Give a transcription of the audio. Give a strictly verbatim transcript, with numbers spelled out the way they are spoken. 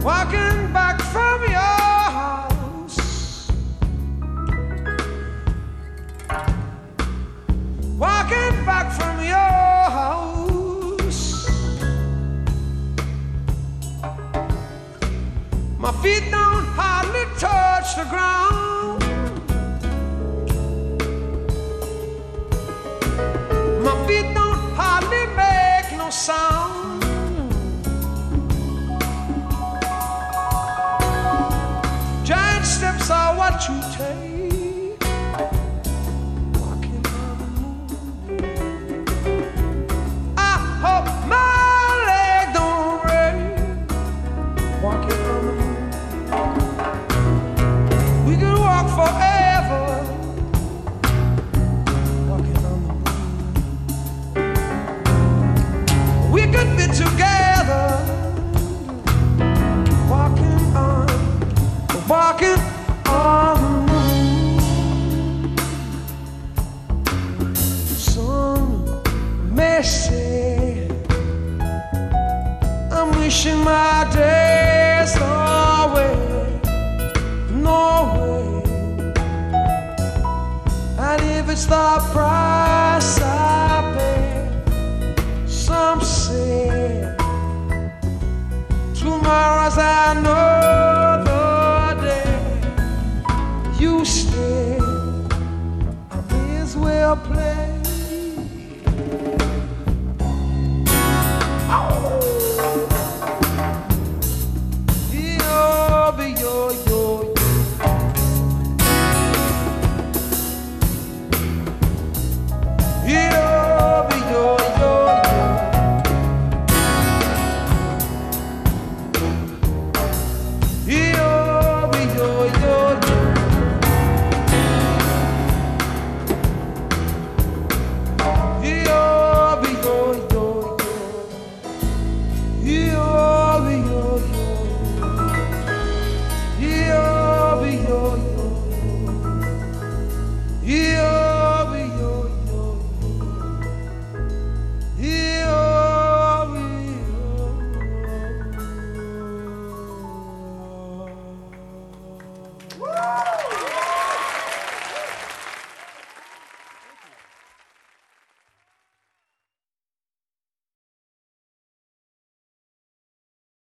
Walking back from your house, walking back from your house. My feet don't hardly touch the ground. My feet don't hardly make no sound. Giant steps are what you take, walking on the moon. I hope my leg don't break, walking on the moon. We could walk forever, walking on the moon. We could be together, walking on, walking on the moon. Some may say I'm wishing my days away, no way. And if it's the price I pay, some say tomorrow's another day. You stay, I may as well play.